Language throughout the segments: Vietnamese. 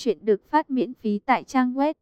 Chuyện được phát miễn phí tại trang web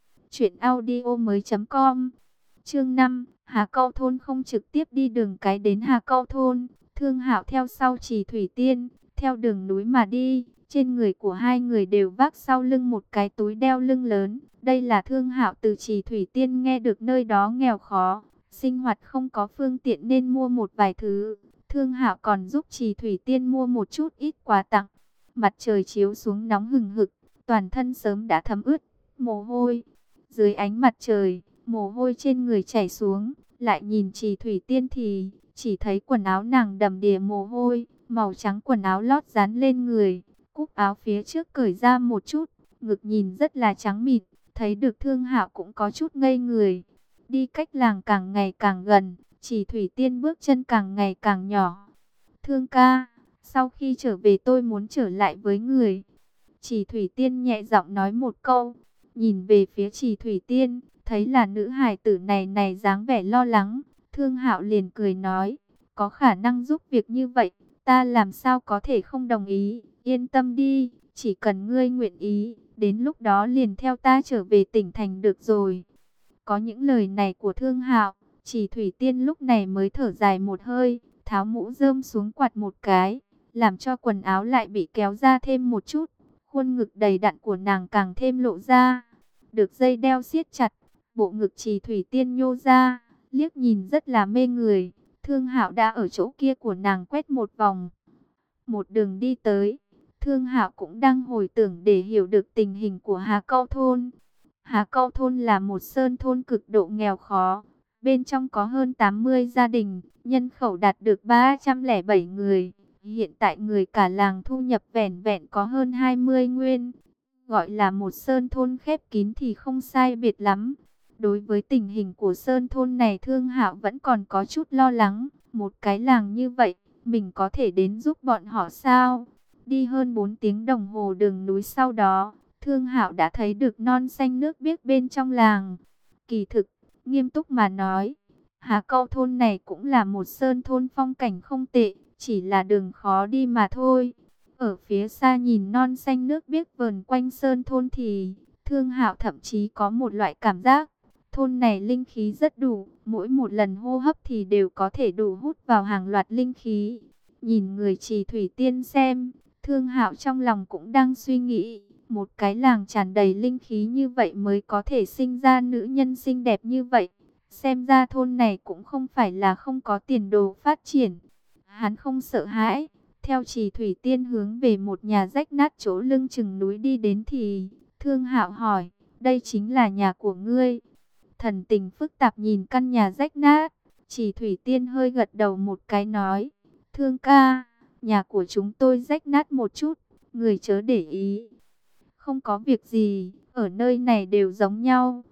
truyệnaudiomoi.com. Chương 5, Hà Câu thôn không trực tiếp đi đường cái đến Hà Câu thôn, Thương Hạo theo sau Trì Thủy Tiên, theo đường núi mà đi. Trên người của hai người đều vác sau lưng một cái túi đeo lưng lớn. Đây là Thương Hạo từ Trì Thủy Tiên nghe được nơi đó nghèo khó, sinh hoạt không có phương tiện nên mua một vài thứ. Thương Hạo còn giúp Trì Thủy Tiên mua một chút ít quà tặng. Mặt trời chiếu xuống nóng hừng hực, toàn thân sớm đã thấm ướt mồ hôi. Dưới ánh mặt trời, mồ hôi trên người chảy xuống, lại nhìn Trì Thủy Tiên thì chỉ thấy quần áo nàng đầm đìa mồ hôi, màu trắng quần áo lót dán lên người, cúc áo phía trước cởi ra một chút, ngực nhìn rất là trắng mịn. Thấy được Thương Hạo cũng có chút ngây người. Đi cách làng càng ngày càng gần, Trì Thủy Tiên bước chân càng ngày càng nhỏ. Thương ca, sau khi trở về tôi muốn trở lại với người. Trì Thủy Tiên nhẹ giọng nói một câu, nhìn về phía Trì Thủy Tiên, thấy là nữ hài tử này dáng vẻ lo lắng. Thương Hạo liền cười nói, có khả năng giúp việc như vậy, ta làm sao có thể không đồng ý. Yên tâm đi, chỉ cần ngươi nguyện ý, đến lúc đó liền theo ta trở về tỉnh thành được rồi. Có những lời này của Thương Hạo, Trì Thủy Tiên lúc này mới thở dài một hơi, tháo mũ rơm xuống quạt một cái, làm cho quần áo lại bị kéo ra thêm một chút. Khuôn ngực đầy đặn của nàng càng thêm lộ ra, được dây đeo siết chặt, bộ ngực Trì Thủy Tiên nhô ra, liếc nhìn rất là mê người. Thương Hạo đã ở chỗ kia của nàng quét một vòng, một đường đi tới. Thương Hạo cũng đang hồi tưởng để hiểu được tình hình của Hà Câu thôn. Hà Câu thôn là một sơn thôn cực độ nghèo khó, bên trong có hơn 80 gia đình, nhân khẩu đạt được 307 người. Hiện tại người cả làng thu nhập vẻn vẹn có hơn 20 nguyên. Gọi là một sơn thôn khép kín thì không sai biệt lắm. Đối với tình hình của sơn thôn này, Thương Hạo vẫn còn có chút lo lắng. Một cái làng như vậy, mình có thể đến giúp bọn họ sao? Đi hơn 4 tiếng đồng hồ đường núi sau đó, Thương Hạo đã thấy được non xanh nước biếc bên trong làng. Kỳ thực, nghiêm túc mà nói, Hà Câu thôn này cũng là một sơn thôn phong cảnh không tệ, chỉ là đường khó đi mà thôi. Ở phía xa nhìn non xanh nước biếc vờn quanh sơn thôn thì Thương Hạo thậm chí có một loại cảm giác thôn này linh khí rất đủ, mỗi một lần hô hấp thì đều có thể đủ hút vào hàng loạt linh khí. Nhìn người Trì Thủy Tiên xem, Thương Hạo trong lòng cũng đang suy nghĩ, một cái làng tràn đầy linh khí như vậy mới có thể sinh ra nữ nhân xinh đẹp như vậy. Xem ra thôn này cũng không phải là không có tiền đồ phát triển. Hắn không sợ hãi, theo Trì Thủy Tiên hướng về một nhà rách nát chỗ lưng chừng núi đi đến thì Thương Hạo hỏi, đây chính là nhà của ngươi? Thần tình phức tạp nhìn căn nhà rách nát, Trì Thủy Tiên hơi gật đầu một cái nói, Thương ca, nhà của chúng tôi rách nát một chút, người chớ để ý. Không có việc gì, ở nơi này đều giống nhau.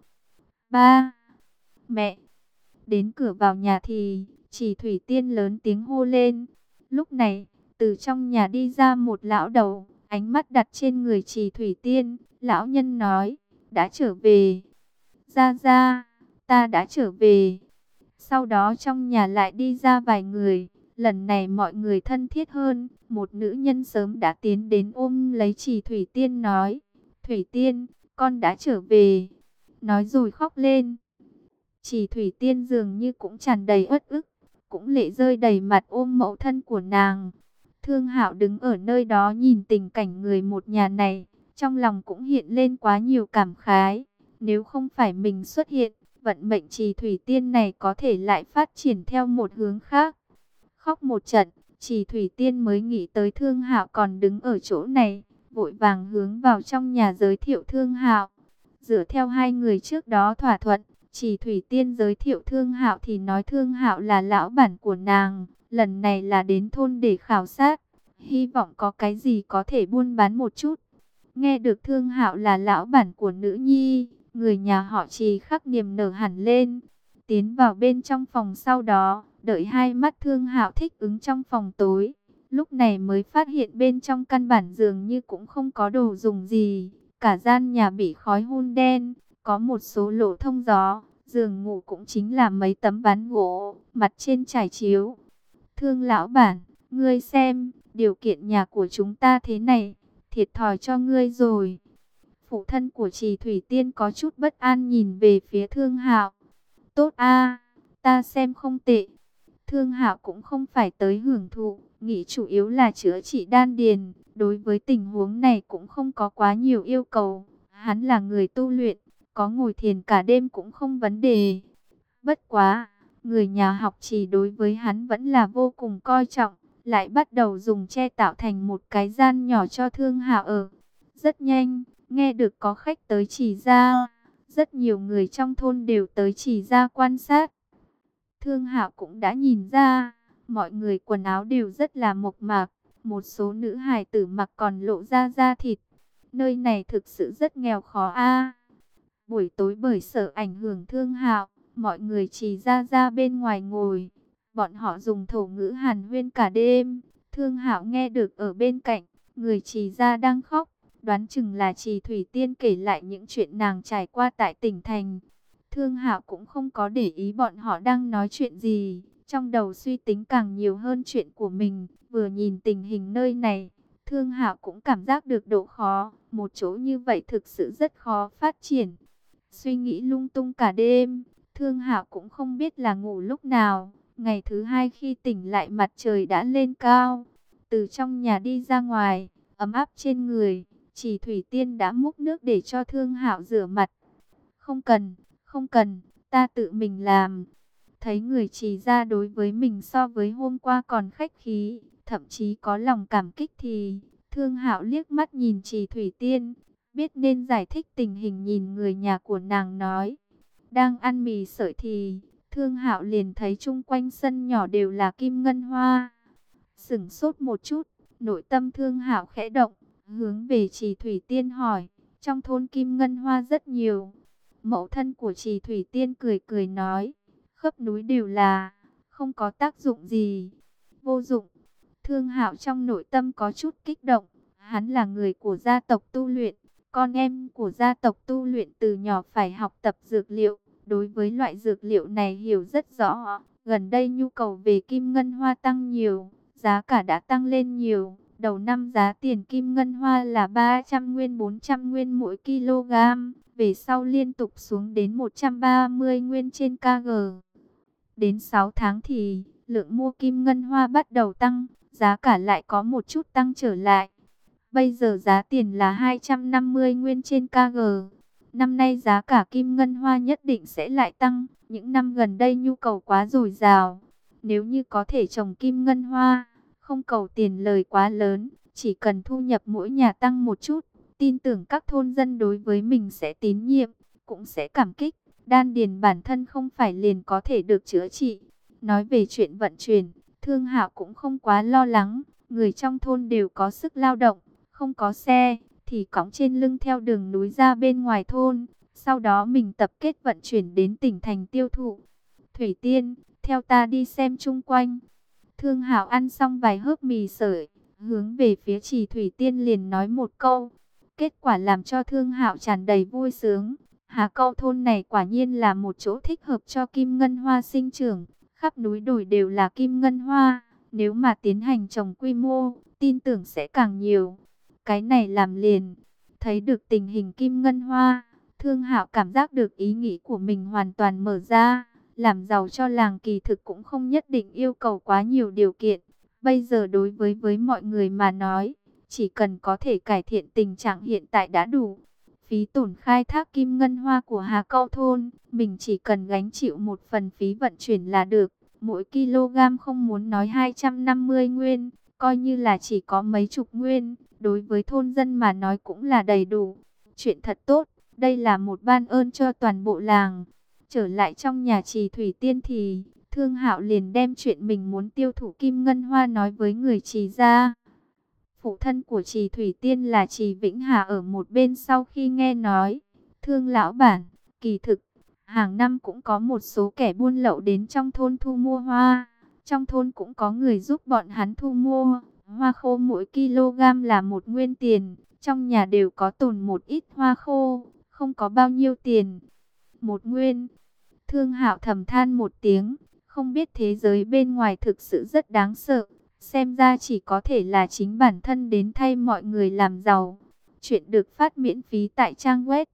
Ba, mẹ, đến cửa vào nhà thì Trì Thủy Tiên lớn tiếng hô lên. Lúc này, từ trong nhà đi ra một lão đầu, ánh mắt đặt trên người Trì Thủy Tiên. Lão nhân nói, đã trở về. Ra ra, ta đã trở về. Sau đó trong nhà lại đi ra vài người. Lần này mọi người thân thiết hơn. Một nữ nhân sớm đã tiến đến ôm lấy Trì Thủy Tiên nói, Thủy Tiên, con đã trở về. Nói rồi khóc lên. Trì Thủy Tiên dường như cũng tràn đầy uất ức, cũng lệ rơi đầy mặt ôm mẫu thân của nàng. Thương Hạo đứng ở nơi đó nhìn tình cảnh người một nhà này, trong lòng cũng hiện lên quá nhiều cảm khái. Nếu không phải mình xuất hiện, vận mệnh Trì Thủy Tiên này có thể lại phát triển theo một hướng khác. Khóc một trận, Trì Thủy Tiên mới nghĩ tới Thương Hạo còn đứng ở chỗ này, vội vàng hướng vào trong nhà giới thiệu Thương Hạo. Dựa theo hai người trước đó thỏa thuận, Trì Thủy Tiên giới thiệu Thương Hạo thì nói Thương Hạo là lão bản của nàng, lần này là đến thôn để khảo sát, hy vọng có cái gì có thể buôn bán một chút. Nghe được Thương Hạo là lão bản của nữ nhi, người nhà họ Trì khắc niềm nở hẳn lên. Tiến vào bên trong phòng sau đó, đợi hai mắt Thương Hạo thích ứng trong phòng tối, lúc này mới phát hiện bên trong căn bản dường như cũng không có đồ dùng gì, cả gian nhà bị khói hun đen. Có một số lỗ thông gió, giường ngủ cũng chính là mấy tấm ván gỗ, mặt trên trải chiếu. Thương lão bản, ngươi xem, điều kiện nhà của chúng ta thế này, thiệt thòi cho ngươi rồi. Phụ thân của Trì Thủy Tiên có chút bất an nhìn về phía Thương Hạo. Tốt a, ta xem không tệ. Thương Hạo cũng không phải tới hưởng thụ, nghĩ chủ yếu là chữa trị đan điền. Đối với tình huống này cũng không có quá nhiều yêu cầu. Hắn là người tu luyện, có ngồi thiền cả đêm cũng không vấn đề. Bất quá, người nhà học Trì đối với hắn vẫn là vô cùng coi trọng, lại bắt đầu dùng tre tạo thành một cái gian nhỏ cho Thương Hạo ở. Rất nhanh, nghe được có khách tới Trì gia, rất nhiều người trong thôn đều tới Trì gia quan sát. Thương Hạo cũng đã nhìn ra, mọi người quần áo đều rất là mộc mạc, một số nữ hài tử mặc còn lộ ra da thịt. Nơi này thực sự rất nghèo khó a. Buổi tối bởi sợ ảnh hưởng Thương Hạo, mọi người Trì gia ra bên ngoài ngồi, bọn họ dùng thổ ngữ hàn huyên cả đêm. Thương Hạo nghe được ở bên cạnh, người Trì gia đang khóc, đoán chừng là Trì Thủy Tiên kể lại những chuyện nàng trải qua tại tỉnh thành. Thương Hạo cũng không có để ý bọn họ đang nói chuyện gì, trong đầu suy tính càng nhiều hơn chuyện của mình. Vừa nhìn tình hình nơi này, Thương Hạo cũng cảm giác được độ khó, một chỗ như vậy thực sự rất khó phát triển. Suy nghĩ lung tung cả đêm, Thương Hạo cũng không biết là ngủ lúc nào. Ngày thứ hai khi tỉnh lại mặt trời đã lên cao, từ trong nhà đi ra ngoài, ấm áp trên người, Trì Thủy Tiên đã múc nước để cho Thương Hạo rửa mặt. Không cần, không cần, ta tự mình làm. Thấy người Trì gia đối với mình so với hôm qua còn khách khí, thậm chí có lòng cảm kích thì Thương Hạo liếc mắt nhìn Trì Thủy Tiên, biết nên giải thích tình hình nhìn người nhà của nàng nói. Đang ăn mì sợi thì Thương Hạo liền thấy chung quanh sân nhỏ đều là kim ngân hoa. Sửng sốt một chút, nội tâm Thương Hạo khẽ động, hướng về Trì Thủy Tiên hỏi, trong thôn kim ngân hoa rất nhiều. Mẫu thân của Trì Thủy Tiên cười cười nói, khắp núi đều là, không có tác dụng gì. Vô dụng. Thương Hạo trong nội tâm có chút kích động, hắn là người của gia tộc tu luyện, con em của gia tộc tu luyện từ nhỏ phải học tập dược liệu, đối với loại dược liệu này hiểu rất rõ. Gần đây nhu cầu về kim ngân hoa tăng nhiều, giá cả đã tăng lên nhiều. Đầu năm giá tiền kim ngân hoa là 300 nguyên 400 nguyên mỗi kg, về sau liên tục xuống đến 130 nguyên trên kg. Đến 6 tháng thì lượng mua kim ngân hoa bắt đầu tăng, giá cả lại có một chút tăng trở lại. Bây giờ giá tiền là 250 nguyên trên kg. Năm nay giá cả kim ngân hoa nhất định sẽ lại tăng, những năm gần đây nhu cầu quá dồi dào. Nếu như có thể trồng kim ngân hoa, không cầu tiền lời quá lớn, chỉ cần thu nhập mỗi nhà tăng một chút, tin tưởng các thôn dân đối với mình sẽ tín nhiệm, cũng sẽ cảm kích. Đan điền bản thân không phải liền có thể được chữa trị. Nói về chuyện vận chuyển, Thương Hạo cũng không quá lo lắng, người trong thôn đều có sức lao động, không có xe thì cõng trên lưng theo đường núi ra bên ngoài thôn, sau đó mình tập kết vận chuyển đến tỉnh thành tiêu thụ. Thủy Tiên, theo ta đi xem chung quanh. Thương Hạo ăn xong vài hớp mì sợi, hướng về phía Trì Thủy Tiên liền nói một câu. Kết quả làm cho Thương Hạo tràn đầy vui sướng. Hà Câu thôn này quả nhiên là một chỗ thích hợp cho kim ngân hoa sinh trưởng. Khắp núi đồi đều là kim ngân hoa. Nếu mà tiến hành trồng quy mô, tin tưởng sẽ càng nhiều. Cái này làm liền. Thấy được tình hình kim ngân hoa, Thương Hạo cảm giác được ý nghĩ của mình hoàn toàn mở ra. Làm giàu cho làng kỳ thực cũng không nhất định yêu cầu quá nhiều điều kiện. Bây giờ đối với mọi người mà nói, chỉ cần có thể cải thiện tình trạng hiện tại đã đủ. Phí tổn khai thác kim ngân hoa của Hà Câu thôn, mình chỉ cần gánh chịu một phần phí vận chuyển là được. Mỗi kg không muốn nói 250 nguyên, coi như là chỉ có mấy chục nguyên, đối với thôn dân mà nói cũng là đầy đủ. Chuyện thật tốt, đây là một ban ơn cho toàn bộ làng. Trở lại trong nhà Trì Thủy Tiên thì Thương Hạo liền đem chuyện mình muốn tiêu thụ kim ngân hoa nói với người Trì gia. Phụ thân của Trì Thủy Tiên là Trì Vĩnh Hà ở một bên sau khi nghe nói, Thương lão bản, kỳ thực, hàng năm cũng có một số kẻ buôn lậu đến trong thôn thu mua hoa. Trong thôn cũng có người giúp bọn hắn thu mua, hoa khô mỗi kg là 1 nguyên tiền, trong nhà đều có tồn một ít hoa khô, không có bao nhiêu tiền. 1 nguyên, Thương Hạo thầm than một tiếng, không biết thế giới bên ngoài thực sự rất đáng sợ. Xem ra chỉ có thể là chính bản thân đến thay mọi người làm giàu. Chuyện được phát miễn phí tại trang web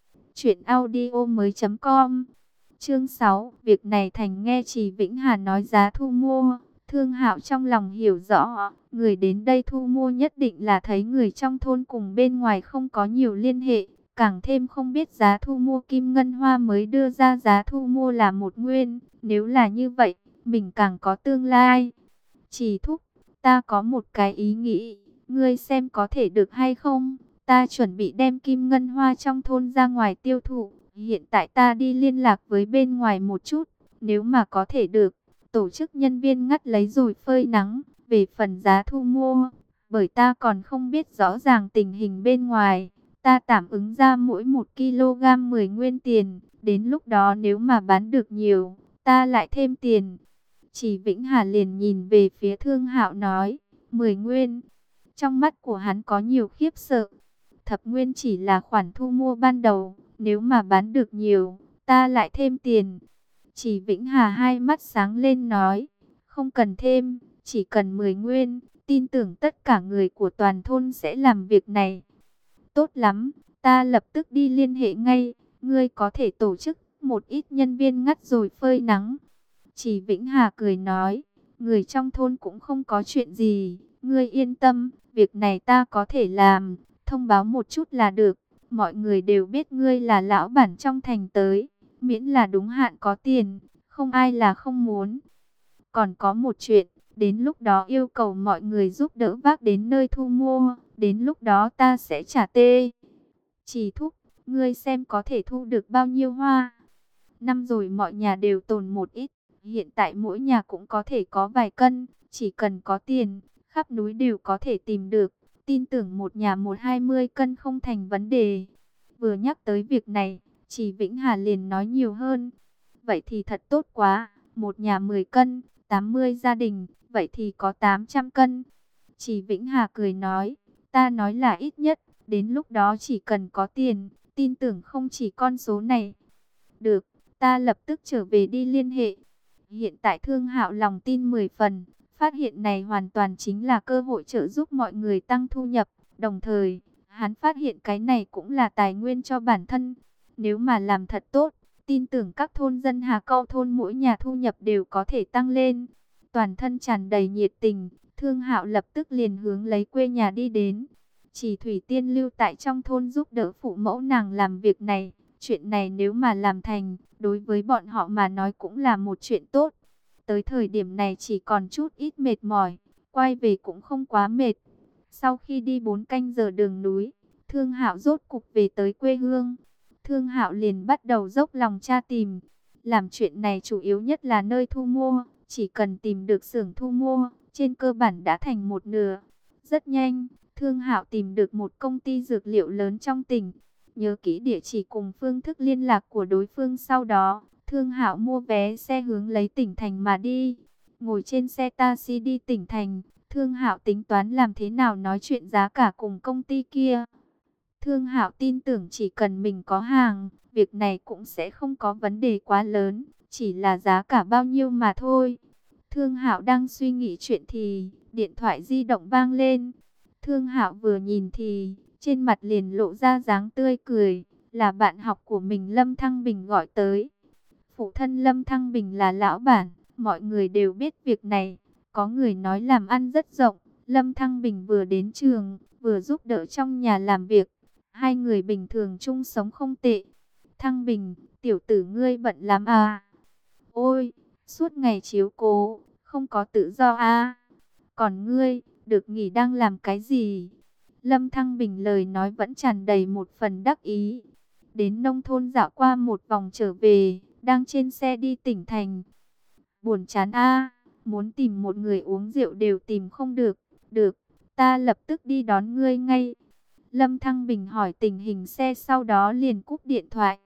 truyệnaudiomoi.com. Chương 6, việc này thành nghe Trì Vĩnh Hà nói giá thu mua. Thương Hạo trong lòng hiểu rõ, người đến đây thu mua nhất định là thấy người trong thôn cùng bên ngoài không có nhiều liên hệ, càng thêm không biết giá thu mua Kim Ngân Hoa mới đưa ra giá thu mua là 1 nguyên. Nếu là như vậy, mình càng có tương lai. Trì thúc, ta có một cái ý nghĩ, ngươi xem có thể được hay không? Ta chuẩn bị đem Kim Ngân Hoa trong thôn ra ngoài tiêu thụ. Hiện tại ta đi liên lạc với bên ngoài một chút. Nếu mà có thể được, tổ chức nhân viên ngắt lấy rồi phơi nắng. Về phần giá thu mua, bởi ta còn không biết rõ ràng tình hình bên ngoài, ta tạm ứng ra mỗi 1 kg 10 nguyên tiền. Đến lúc đó nếu mà bán được nhiều, ta lại thêm tiền. Chỉ Vĩnh Hà liền nhìn về phía Thương Hạo nói, 10 nguyên. Trong mắt của hắn có nhiều khiếp sợ. Thập nguyên chỉ là khoản thu mua ban đầu, nếu mà bán được nhiều, ta lại thêm tiền. Chỉ Vĩnh Hà hai mắt sáng lên nói, không cần thêm, chỉ cần 10 nguyên, tin tưởng tất cả người của toàn thôn sẽ làm việc này. Tốt lắm, ta lập tức đi liên hệ ngay, ngươi có thể tổ chức một ít nhân viên ngắt rồi phơi nắng. Chỉ Vĩnh Hà cười nói, người trong thôn cũng không có chuyện gì, ngươi yên tâm, việc này ta có thể làm, thông báo một chút là được, mọi người đều biết ngươi là lão bản trong thành tới, miễn là đúng hạn có tiền, không ai là không muốn. Còn có một chuyện, đến lúc đó yêu cầu mọi người giúp đỡ vác đến nơi thu mua, đến lúc đó ta sẽ trả tê. Chỉ thúc, ngươi xem có thể thu được bao nhiêu hoa. Năm rồi mọi nhà đều tồn một ít, hiện tại mỗi nhà cũng có thể có vài cân, chỉ cần có tiền, khắp núi đều có thể tìm được. Tin tưởng một nhà 1-20 cân không thành vấn đề. Vừa nhắc tới việc này, Chỉ Vĩnh Hà liền nói nhiều hơn. Vậy thì thật tốt quá, một nhà 10 cân, 80 gia đình, vậy thì có 800 cân. Chỉ Vĩnh Hà cười nói, ta nói là ít nhất, đến lúc đó chỉ cần có tiền, tin tưởng không chỉ con số này. Được, ta lập tức trở về đi liên hệ. Hiện tại Thương Hạo lòng tin 10 phần, phát hiện này hoàn toàn chính là cơ hội trợ giúp mọi người tăng thu nhập. Đồng thời, hắn phát hiện cái này cũng là tài nguyên cho bản thân. Nếu mà làm thật tốt, tin tưởng các thôn dân Hà Câu thôn mỗi nhà thu nhập đều có thể tăng lên. Toàn thân tràn đầy nhiệt tình, Thương Hạo lập tức liền hướng lấy quê nhà đi đến. Chỉ Thủy Tiên lưu tại trong thôn giúp đỡ phụ mẫu nàng làm việc này. Chuyện này nếu mà làm thành, đối với bọn họ mà nói cũng là một chuyện tốt. Tới thời điểm này chỉ còn chút ít mệt mỏi, quay về cũng không quá mệt. Sau khi đi 4 canh giờ đường núi, Thương Hạo rốt cục về tới quê hương. Thương Hạo liền bắt đầu dốc lòng tra tìm. Làm chuyện này chủ yếu nhất là nơi thu mua, chỉ cần tìm được xưởng thu mua, trên cơ bản đã thành một nửa. Rất nhanh, Thương Hạo tìm được một công ty dược liệu lớn trong tỉnh. Nhớ kỹ địa chỉ cùng phương thức liên lạc của đối phương, sau đó Thương Hạo mua vé xe hướng lấy tỉnh thành mà đi. Ngồi trên xe taxi đi tỉnh thành, Thương Hạo tính toán làm thế nào nói chuyện giá cả cùng công ty kia. Thương Hạo tin tưởng chỉ cần mình có hàng, việc này cũng sẽ không có vấn đề quá lớn, chỉ là giá cả bao nhiêu mà thôi. Thương Hạo đang suy nghĩ chuyện thì điện thoại di động vang lên. Thương Hạo vừa nhìn thì trên mặt liền lộ ra dáng tươi cười, là bạn học của mình Lâm Thăng Bình gọi tới. Phụ thân Lâm Thăng Bình là lão bản, mọi người đều biết việc này. Có người nói làm ăn rất rộng, Lâm Thăng Bình vừa đến trường, vừa giúp đỡ trong nhà làm việc. Hai người bình thường chung sống không tệ. Thăng Bình, tiểu tử ngươi bận lắm à? Ôi, suốt ngày chiếu cố, không có tự do à? Còn ngươi, được nghỉ đang làm cái gì? Lâm Thăng Bình lời nói vẫn tràn đầy một phần đắc ý. Đến nông thôn dạo qua một vòng trở về, đang trên xe đi tỉnh thành. Buồn chán a, muốn tìm một người uống rượu đều tìm không được. Được, ta lập tức đi đón ngươi ngay. Lâm Thăng Bình hỏi tình hình xe, sau đó liền cúp điện thoại.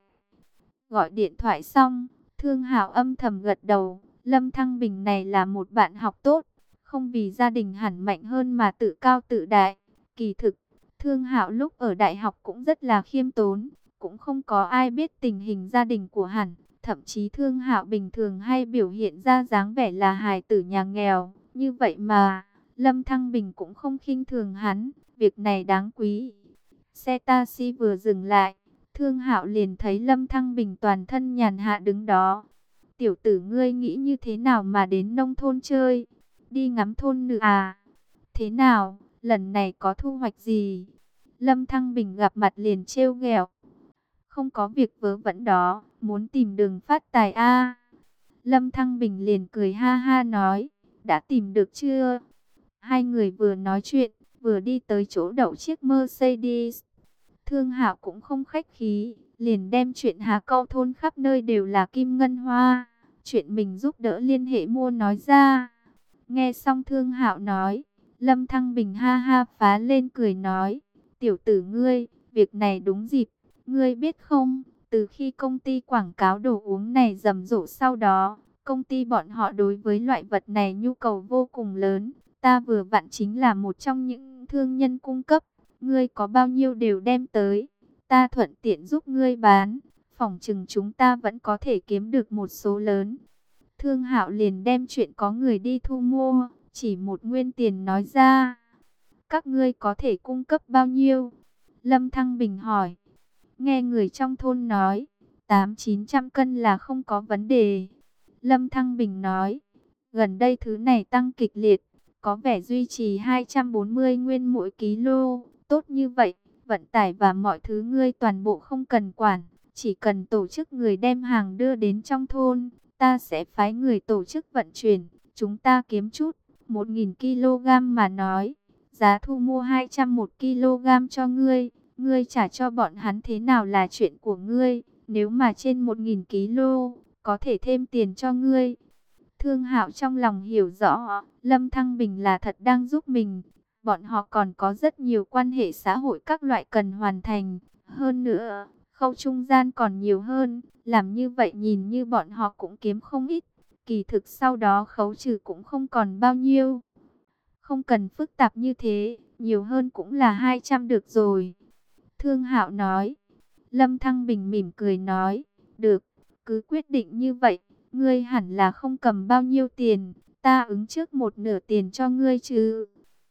Gọi điện thoại xong, Thương Hạo âm thầm gật đầu. Lâm Thăng Bình này là một bạn học tốt, không vì gia đình hẳn mạnh hơn mà tự cao tự đại. Kỳ thực, Thương Hạo lúc ở đại học cũng rất là khiêm tốn, cũng không có ai biết tình hình gia đình của hắn. Thậm chí Thương Hạo bình thường hay biểu hiện ra dáng vẻ là hài tử nhà nghèo. Như vậy mà, Lâm Thăng Bình cũng không khinh thường hắn, việc này đáng quý. Xe taxi vừa dừng lại, Thương Hạo liền thấy Lâm Thăng Bình toàn thân nhàn hạ đứng đó. Tiểu tử ngươi nghĩ như thế nào mà đến nông thôn chơi? Đi ngắm thôn nữ à? Thế nào, lần này có thu hoạch gì? Lâm Thăng Bình gặp mặt liền trêu ghẹo. Không có việc vớ vẩn đó, muốn tìm đường phát tài a. Lâm Thăng Bình liền cười ha ha nói, đã tìm được chưa? Hai người vừa nói chuyện, vừa đi tới chỗ đậu chiếc Mercedes. Thương Hạo cũng không khách khí, liền đem chuyện Hà Câu thôn khắp nơi đều là kim ngân hoa, chuyện mình giúp đỡ liên hệ mua nói ra. Nghe xong Thương Hạo nói, Lâm Thăng Bình ha ha phá lên cười nói, tiểu tử ngươi, việc này đúng dịp, ngươi biết không, từ khi công ty quảng cáo đồ uống này rầm rộ sau đó, công ty bọn họ đối với loại vật này nhu cầu vô cùng lớn, ta vừa vặn chính là một trong những thương nhân cung cấp, ngươi có bao nhiêu đều đem tới, ta thuận tiện giúp ngươi bán, phỏng chừng chúng ta vẫn có thể kiếm được một số lớn. Thương Hạo liền đem chuyện có người đi thu mua, chỉ một nguyên tiền nói ra. Các ngươi có thể cung cấp bao nhiêu? Lâm Thăng Bình hỏi. Nghe người trong thôn nói, 800-900 cân là không có vấn đề. Lâm Thăng Bình nói, gần đây thứ này tăng kịch liệt, có vẻ duy trì 240 nguyên mỗi kilo. Tốt như vậy, vận tải và mọi thứ ngươi toàn bộ không cần quản, chỉ cần tổ chức người đem hàng đưa đến trong thôn. Ta sẽ phái người tổ chức vận chuyển, chúng ta kiếm chút, 1.000 kg mà nói, giá thu mua 200 1 kg cho ngươi, ngươi trả cho bọn hắn thế nào là chuyện của ngươi, nếu mà trên 1.000 kg, có thể thêm tiền cho ngươi. Thương Hạo trong lòng hiểu rõ, Lâm Thăng Bình là thật đang giúp mình, bọn họ còn có rất nhiều quan hệ xã hội các loại cần hoàn thành, hơn nữa khâu trung gian còn nhiều hơn, làm như vậy nhìn như bọn họ cũng kiếm không ít, kỳ thực sau đó khấu trừ cũng không còn bao nhiêu. Không cần phức tạp như thế, nhiều hơn cũng là 200 được rồi. Thương Hạo nói. Lâm Thăng Bình mỉm cười nói, được, cứ quyết định như vậy, ngươi hẳn là không cầm bao nhiêu tiền, ta ứng trước một nửa tiền cho ngươi chứ.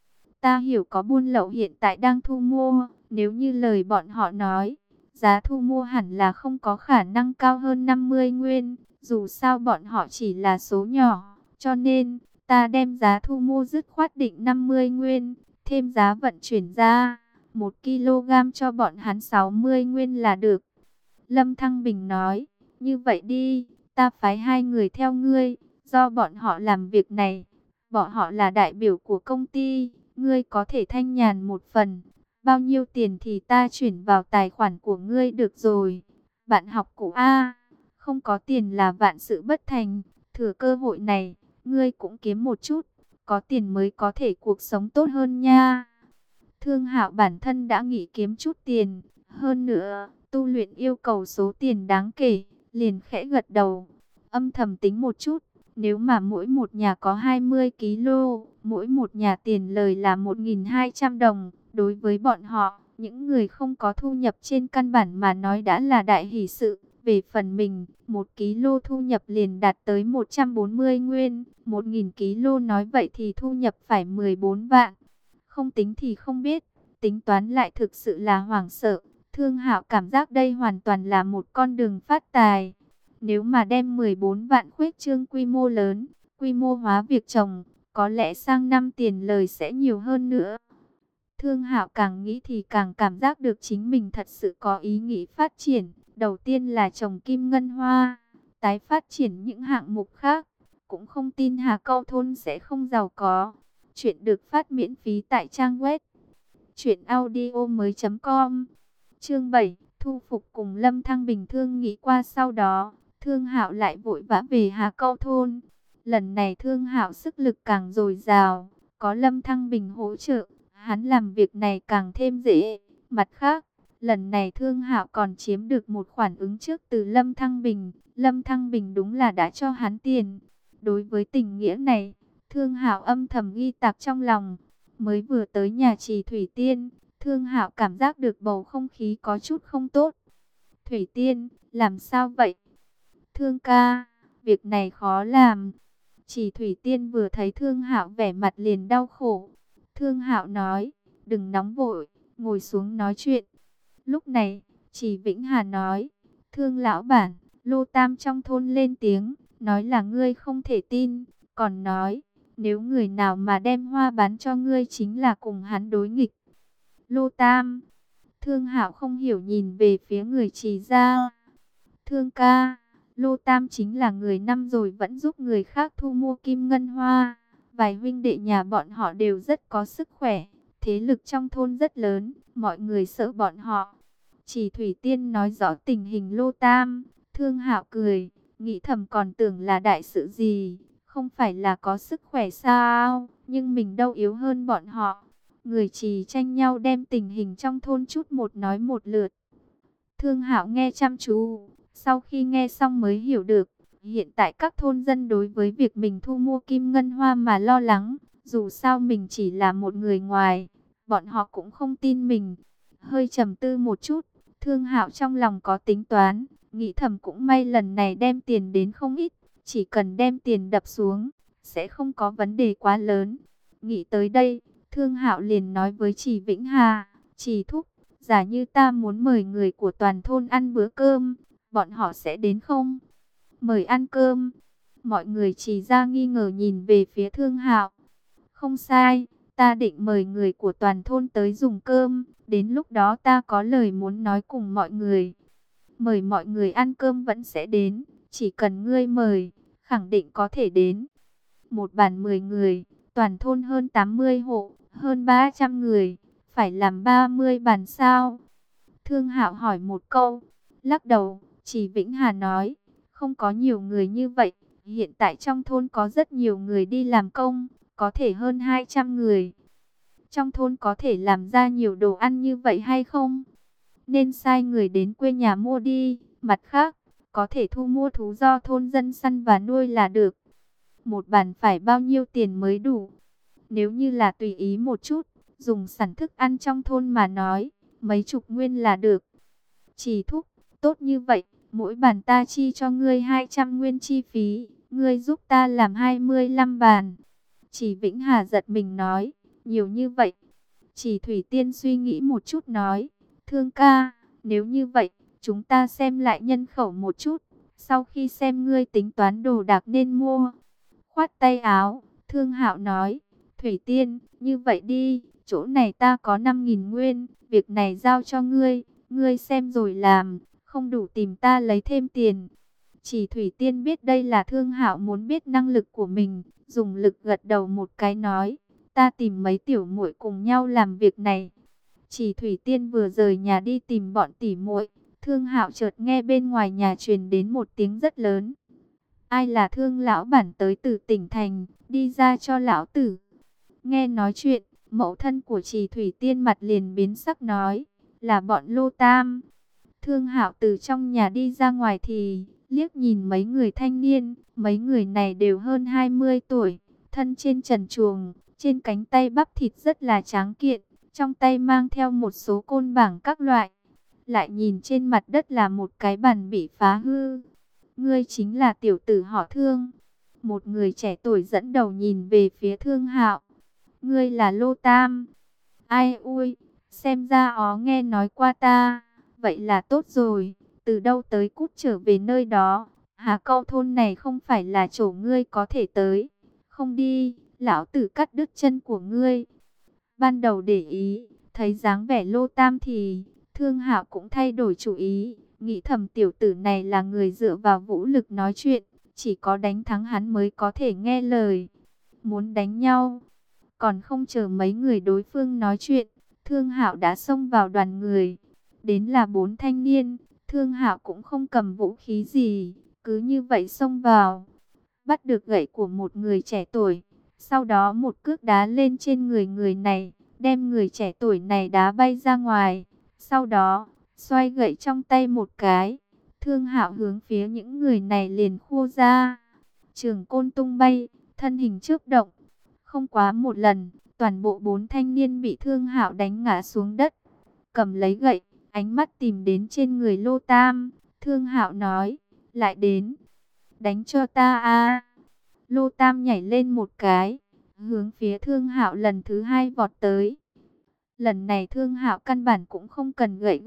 Ta hiểu có buôn lậu hiện tại đang thu mua, nếu như lời bọn họ nói, giá thu mua hẳn là không có khả năng cao hơn 50 nguyên, dù sao bọn họ chỉ là số nhỏ, cho nên ta đem giá thu mua dứt khoát định 50 nguyên, thêm giá vận chuyển ra, 1 kg cho bọn hắn 60 nguyên là được. Lâm Thăng Bình nói, như vậy đi, ta phái hai người theo ngươi, do bọn họ làm việc này, bọn họ là đại biểu của công ty, ngươi có thể thanh nhàn một phần, bao nhiêu tiền thì ta chuyển vào tài khoản của ngươi được rồi. Bạn học cũ A, không có tiền là vạn sự bất thành, thừa cơ hội này, ngươi cũng kiếm một chút, có tiền mới có thể cuộc sống tốt hơn nha. Thương Hạo bản thân đã nghĩ kiếm chút tiền, hơn nữa, tu luyện yêu cầu số tiền đáng kể, liền khẽ gật đầu, âm thầm tính một chút, nếu mà mỗi một nhà có 20 kg, mỗi một nhà tiền lời là 1.200 đồng, đối với bọn họ, những người không có thu nhập trên căn bản mà nói đã là đại hỷ sự. Về phần mình, 1 kg thu nhập liền đạt tới 140 nguyên, 1.000 kg nói vậy thì thu nhập phải 14 vạn. Không tính thì không biết, tính toán lại thực sự là hoảng sợ. Thương Hạo cảm giác đây hoàn toàn là một con đường phát tài. Nếu mà đem 14 vạn khuếch trương quy mô lớn, quy mô hóa việc trồng, có lẽ sang năm tiền lời sẽ nhiều hơn nữa. Thương Hạo càng nghĩ thì càng cảm giác được chính mình thật sự có ý nghĩ phát triển. Đầu tiên là trồng kim ngân hoa, tái phát triển những hạng mục khác. Cũng không tin Hà Câu thôn sẽ không giàu có. Chuyện được phát miễn phí tại trang web truyệnaudiomoi.com. Chương 7, thu phục cùng Lâm Thăng Bình thương nghĩ qua sau đó, Thương Hạo lại vội vã về Hà Câu thôn. Lần này Thương Hạo sức lực càng dồi dào, có Lâm Thăng Bình hỗ trợ, hắn làm việc này càng thêm dễ. Mặt khác, lần này Thương Hạo còn chiếm được một khoản ứng trước từ Lâm Thăng Bình. Lâm Thăng Bình đúng là đã cho hắn tiền. Đối với tình nghĩa này, Thương Hạo âm thầm ghi tạc trong lòng. Mới vừa tới nhà Trì Thủy Tiên, Thương Hạo cảm giác được bầu không khí có chút không tốt. Thủy Tiên, làm sao vậy? Thương ca, việc này khó làm. Trì Thủy Tiên vừa thấy Thương Hạo vẻ mặt liền đau khổ. Thương Hạo nói, đừng nóng vội, ngồi xuống nói chuyện. Lúc này, Chỉ Vĩnh Hà nói, Thương lão bản, Lô Tam trong thôn lên tiếng, nói là ngươi không thể tin, còn nói, nếu người nào mà đem hoa bán cho ngươi chính là cùng hắn đối nghịch. Lô Tam, Thương Hạo không hiểu nhìn về phía người Trì gia. Thương ca, Lô Tam chính là người năm rồi vẫn giúp người khác thu mua kim ngân hoa. Vài huynh đệ nhà bọn họ đều rất có sức khỏe, thế lực trong thôn rất lớn, mọi người sợ bọn họ. Chỉ Thủy Tiên nói rõ tình hình Lô Tam, Thương Hạo cười, nghĩ thầm còn tưởng là đại sự gì, không phải là có sức khỏe sao, nhưng mình đâu yếu hơn bọn họ. Người Trì tranh nhau đem tình hình trong thôn chút một nói một lượt. Thương Hạo nghe chăm chú, sau khi nghe xong mới hiểu được, hiện tại các thôn dân đối với việc mình thu mua kim ngân hoa mà lo lắng, dù sao mình chỉ là một người ngoài, bọn họ cũng không tin mình. Hơi trầm tư một chút, Thương Hạo trong lòng có tính toán, nghĩ thầm cũng may lần này đem tiền đến không ít, chỉ cần đem tiền đập xuống, sẽ không có vấn đề quá lớn. Nghĩ tới đây, Thương Hạo liền nói với Chỉ Vĩnh Hà, Chỉ thúc, giả như ta muốn mời người của toàn thôn ăn bữa cơm, bọn họ sẽ đến không? Mời ăn cơm. Mọi người Chỉ ra nghi ngờ nhìn về phía Thương Hạo. Không sai, ta định mời người của toàn thôn tới dùng cơm, đến lúc đó ta có lời muốn nói cùng mọi người. Mời mọi người ăn cơm vẫn sẽ đến, chỉ cần ngươi mời, khẳng định có thể đến. Một bàn 10 người, toàn thôn hơn 80 hộ, hơn 300 người, phải làm 30 bàn sao? Thương Hạo hỏi một câu, lắc đầu, Chỉ Vĩnh Hà nói, không có nhiều người như vậy, hiện tại trong thôn có rất nhiều người đi làm công, có thể hơn 200 người. Trong thôn có thể làm ra nhiều đồ ăn như vậy hay không? Nên sai người đến quê nhà mua đi, mặt khác, có thể thu mua thú do thôn dân săn và nuôi là được. Một bàn phải bao nhiêu tiền mới đủ? Nếu như là tùy ý một chút, dùng sẵn thức ăn trong thôn mà nói, mấy chục nguyên là được. Chỉ thúc, tốt như vậy, mỗi bàn ta chi cho ngươi 200 nguyên chi phí, ngươi giúp ta làm 25 bàn. Chỉ Vĩnh Hà giật mình nói, nhiều như vậy. Chỉ Thủy Tiên suy nghĩ một chút nói, Thương ca, nếu như vậy, chúng ta xem lại nhân khẩu một chút, sau khi xem ngươi tính toán đồ đạc nên mua. Khoát tay áo, Thương Hạo nói, Thủy Tiên, như vậy đi, chỗ này ta có 5.000 nguyên, việc này giao cho ngươi, ngươi xem rồi làm, không đủ tìm ta lấy thêm tiền. Chỉ Thủy Tiên biết đây là Thương Hạo muốn biết năng lực của mình, dùng lực gật đầu một cái nói, ta tìm mấy tiểu muội cùng nhau làm việc này. Chỉ Thủy Tiên vừa rời nhà đi tìm bọn tỉ muội, Thương Hạo chợt nghe bên ngoài nhà truyền đến một tiếng rất lớn. Ai là Thương lão bản tới từ tỉnh thành, đi ra cho lão tử. Nghe nói chuyện, mẫu thân của Trì Thủy Tiên mặt liền biến sắc nói, là bọn Lô Tam. Thương Hạo từ trong nhà đi ra ngoài thì liếc nhìn mấy người thanh niên, mấy người này đều hơn 20 tuổi, thân trên trần truồng, trên cánh tay bắp thịt rất là tráng kiện, trong tay mang theo một số côn bảng các loại. Lại nhìn trên mặt đất là một cái bàn bị phá hư. Ngươi chính là tiểu tử họ Thương. Một người trẻ tuổi dẫn đầu nhìn về phía Thương Hạo. Ngươi là Lô Tam. Ai ui, xem ra ó nghe nói qua ta. Vậy là tốt rồi, từ đâu tới cút trở về nơi đó. Hà Câu thôn này không phải là chỗ ngươi có thể tới. Không đi, lão tử cắt đứt chân của ngươi. Ban đầu để ý, thấy dáng vẻ Lô Tam thì Thương Hạo cũng thay đổi chủ ý. Nghĩ thầm tiểu tử này là người dựa vào vũ lực nói chuyện, chỉ có đánh thắng hắn mới có thể nghe lời. Muốn đánh nhau, còn không chờ mấy người đối phương nói chuyện, Thương Hạo đã xông vào đoàn người. Đến là 4 thanh niên, Thương Hạo cũng không cầm vũ khí gì, cứ như vậy xông vào. Bắt được gậy của một người trẻ tuổi, sau đó một cước đá lên trên người người này, đem người trẻ tuổi này đá bay ra ngoài. Sau đó xoay gậy trong tay một cái, Thương Hạo hướng phía những người này liền khua ra. Trường côn tung bay, thân hình chớp động. Không quá một lần, toàn bộ 4 thanh niên bị Thương Hạo đánh ngã xuống đất. Cầm lấy gậy, ánh mắt tìm đến trên người Lô Tam. Thương Hạo nói, lại đến, đánh cho ta a. Lô Tam nhảy lên một cái, hướng phía Thương Hạo lần thứ 2 vọt tới. Lần này Thương Hạo căn bản cũng không cần gậy gộc,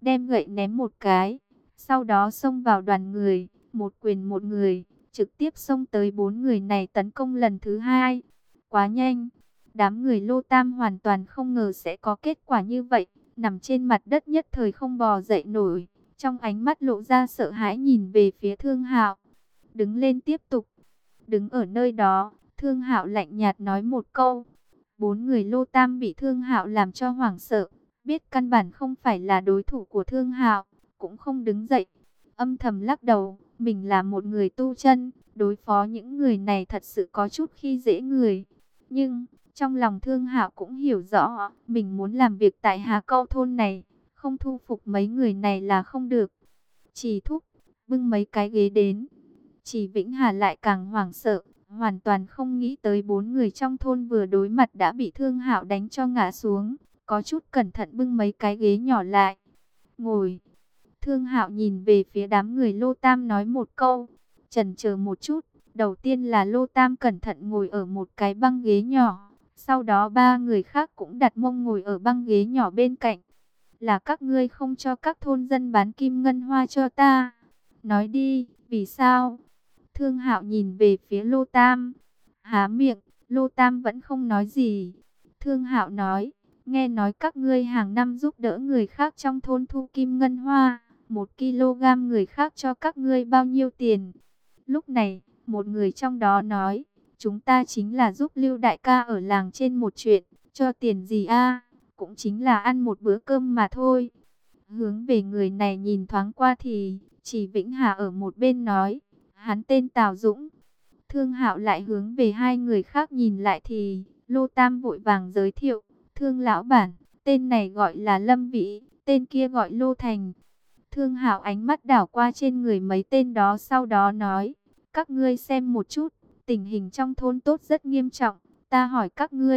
đem gậy ném một cái, sau đó xông vào đoàn người, một quyền một người, trực tiếp xông tới 4 người này tấn công lần thứ hai. Quá nhanh, đám người Lô Tam hoàn toàn không ngờ sẽ có kết quả như vậy, nằm trên mặt đất nhất thời không bò dậy nổi, trong ánh mắt lộ ra sợ hãi nhìn về phía Thương Hạo. Đứng lên tiếp tục. Đứng ở nơi đó, Thương Hạo lạnh nhạt nói một câu. 4 người Lô Tam bị Thương Hạo làm cho hoảng sợ, biết căn bản không phải là đối thủ của Thương Hạo, cũng không đứng dậy, âm thầm lắc đầu, mình là một người tu chân, đối phó những người này thật sự có chút khi dễ người. Nhưng trong lòng Thương Hạo cũng hiểu rõ, mình muốn làm việc tại Hà Câu thôn này, không thu phục mấy người này là không được. Chỉ thúc bưng mấy cái ghế đến. Chỉ Vĩnh Hà lại càng hoảng sợ, hoàn toàn không nghĩ tới 4 người trong thôn vừa đối mặt đã bị Thương Hạo đánh cho ngã xuống, có chút cẩn thận bưng mấy cái ghế nhỏ lại. Ngồi. Thương Hạo nhìn về phía đám người Lô Tam nói một câu, chần chờ một chút, đầu tiên là Lô Tam cẩn thận ngồi ở một cái băng ghế nhỏ, sau đó 3 người khác cũng đặt mông ngồi ở băng ghế nhỏ bên cạnh. Là các ngươi không cho các thôn dân bán kim ngân hoa cho ta. Nói đi, vì sao? Thương Hạo nhìn về phía Lô Tam, há miệng, Lô Tam vẫn không nói gì. Thương Hạo nói, nghe nói các ngươi hàng năm giúp đỡ người khác trong thôn thu kim ngân hoa, 1 kg người khác cho các ngươi bao nhiêu tiền? Lúc này, một người trong đó nói, chúng ta chính là giúp Lưu đại ca ở làng trên một chuyện, cho tiền gì a? Cũng chính là ăn một bữa cơm mà thôi. Hướng về người này nhìn thoáng qua thì, chỉ Vĩnh Hà ở một bên nói, hắn tên Tào Dũng. Thương Hạo lại hướng về 2 người khác nhìn lại thì, Lô Tam vội vàng giới thiệu, Thương lão bản, tên này gọi là Lâm Vĩ, tên kia gọi Lô Thành. Thương Hạo ánh mắt đảo qua trên người mấy tên đó, sau đó nói, các ngươi xem một chút, tình hình trong thôn tốt rất nghiêm trọng, ta hỏi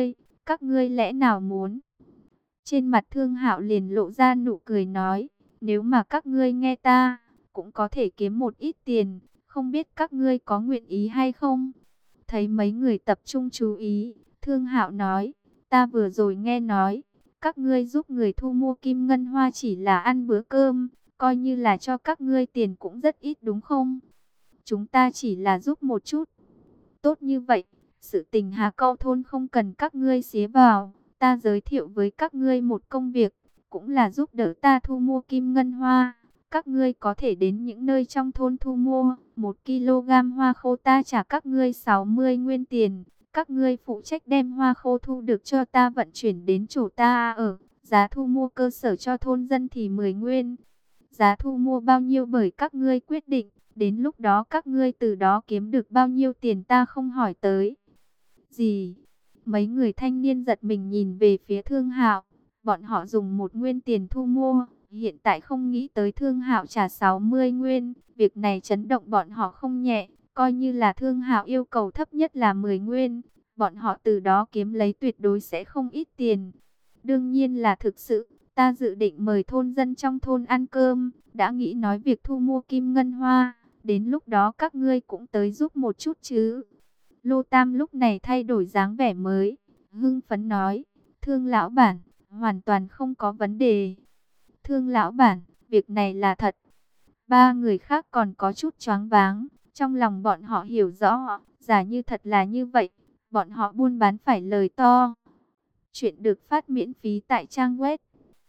các ngươi lẽ nào muốn? Trên mặt Thương Hạo liền lộ ra nụ cười nói, nếu mà các ngươi nghe ta, cũng có thể kiếm một ít tiền, không biết các ngươi có nguyện ý hay không? Thấy mấy người tập trung chú ý, Thương Hạo nói, ta vừa rồi nghe nói, các ngươi giúp người thu mua kim ngân hoa chỉ là ăn bữa cơm, coi như là cho các ngươi tiền cũng rất ít đúng không? Chúng ta chỉ là giúp một chút. Tốt như vậy, sự tình Hà Câu thôn không cần các ngươi xía vào. Ta giới thiệu với các ngươi một công việc, cũng là giúp đỡ ta thu mua kim ngân hoa. Các ngươi có thể đến những nơi trong thôn thu mua, 1 kg hoa khô ta trả các ngươi 60 nguyên tiền. Các ngươi phụ trách đem hoa khô thu được cho ta vận chuyển đến chỗ ta ở. Giá thu mua cơ sở cho thôn dân thì 10 nguyên. Giá thu mua bao nhiêu bởi các ngươi quyết định, đến lúc đó các ngươi từ đó kiếm được bao nhiêu tiền ta không hỏi tới. Gì? Mấy người thanh niên giật mình nhìn về phía Thương Hạo, bọn họ dùng 1 nguyên tiền thu mua, hiện tại không nghĩ tới Thương Hạo trả 60 nguyên, việc này chấn động bọn họ không nhẹ, coi như là Thương Hạo yêu cầu thấp nhất là 10 nguyên, bọn họ từ đó kiếm lấy tuyệt đối sẽ không ít tiền. Đương nhiên là thực sự, ta dự định mời thôn dân trong thôn ăn cơm, đã nghĩ nói việc thu mua kim ngân hoa, đến lúc đó các ngươi cũng tới giúp một chút chứ. Lô Tam lúc này thay đổi dáng vẻ mới, hưng phấn nói, Thương lão bản, hoàn toàn không có vấn đề. Thương lão bản, việc này là thật. 3 người khác còn có chút choáng váng, trong lòng bọn họ hiểu rõ, giả như thật là như vậy, bọn họ buôn bán phải lời to. Chuyện được phát miễn phí tại trang web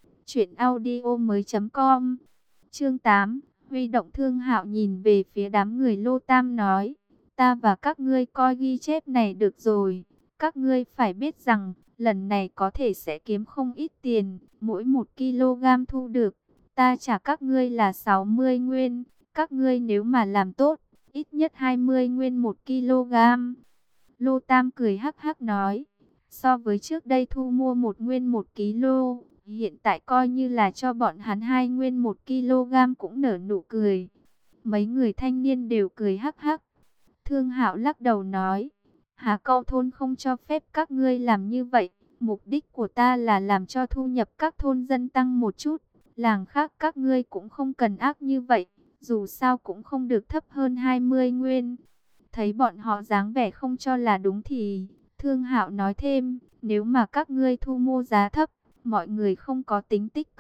truyệnaudiomoi.com. Chương 8, huy động Thương Hạo nhìn về phía đám người Lô Tam nói, ta và các ngươi coi ghi chép này được rồi, các ngươi phải biết rằng, lần này có thể sẽ kiếm không ít tiền, mỗi 1 kg thu được, ta trả các ngươi là 60 nguyên, các ngươi nếu mà làm tốt, ít nhất 20 nguyên 1 kg. Lô Tam cười hắc hắc nói, so với trước đây thu mua 1 nguyên 1 kg, hiện tại coi như là cho bọn hắn 2 nguyên 1 kg cũng nở nụ cười. Mấy người thanh niên đều cười hắc hắc. Thương Hạo lắc đầu nói, Hà Câu thôn không cho phép các ngươi làm như vậy. Mục đích của ta là làm cho thu nhập các thôn dân tăng một chút. Làng khác các ngươi cũng không cần ác như vậy. Dù sao cũng không được thấp hơn 20 nguyên. Thấy bọn họ dáng vẻ không cho là đúng thì Thương Hạo nói thêm, nếu mà các ngươi thu mua giá thấp, mọi người không có tính tích cực,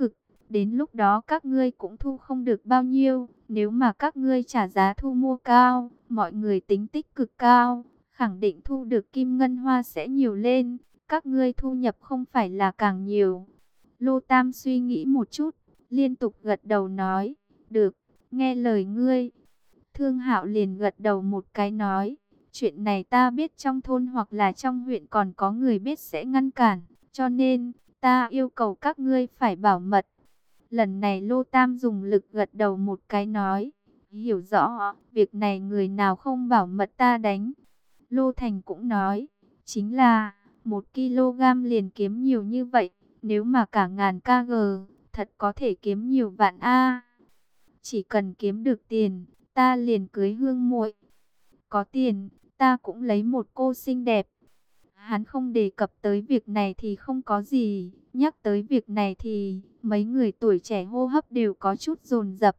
Đến lúc đó các ngươi cũng thu không được bao nhiêu. Nếu mà các ngươi trả giá thu mua cao, mọi người tính tích cực cao, khẳng định thu được kim ngân hoa sẽ nhiều lên. Các ngươi thu nhập không phải là càng nhiều. Lô Tam suy nghĩ một chút, liên tục gật đầu nói, được, nghe lời ngươi. Thương Hạo liền gật đầu một cái nói, chuyện này ta biết trong thôn hoặc là trong huyện còn có người biết sẽ ngăn cản, cho nên ta yêu cầu các ngươi phải bảo mật. Lần này Lô Tam dùng lực gật đầu một cái nói, hiểu rõ, việc này người nào không bảo mật ta đánh. Lô Thành cũng nói, chính là 1 kg liền kiếm nhiều như vậy, nếu mà cả ngàn kg, thật có thể kiếm nhiều vạn a. Chỉ cần kiếm được tiền, ta liền cưới Hương muội. Có tiền, ta cũng lấy một cô xinh đẹp. Hắn không đề cập tới việc này thì không có gì, nhắc tới việc này thì mấy người tuổi trẻ hô hấp đều có chút dồn dập.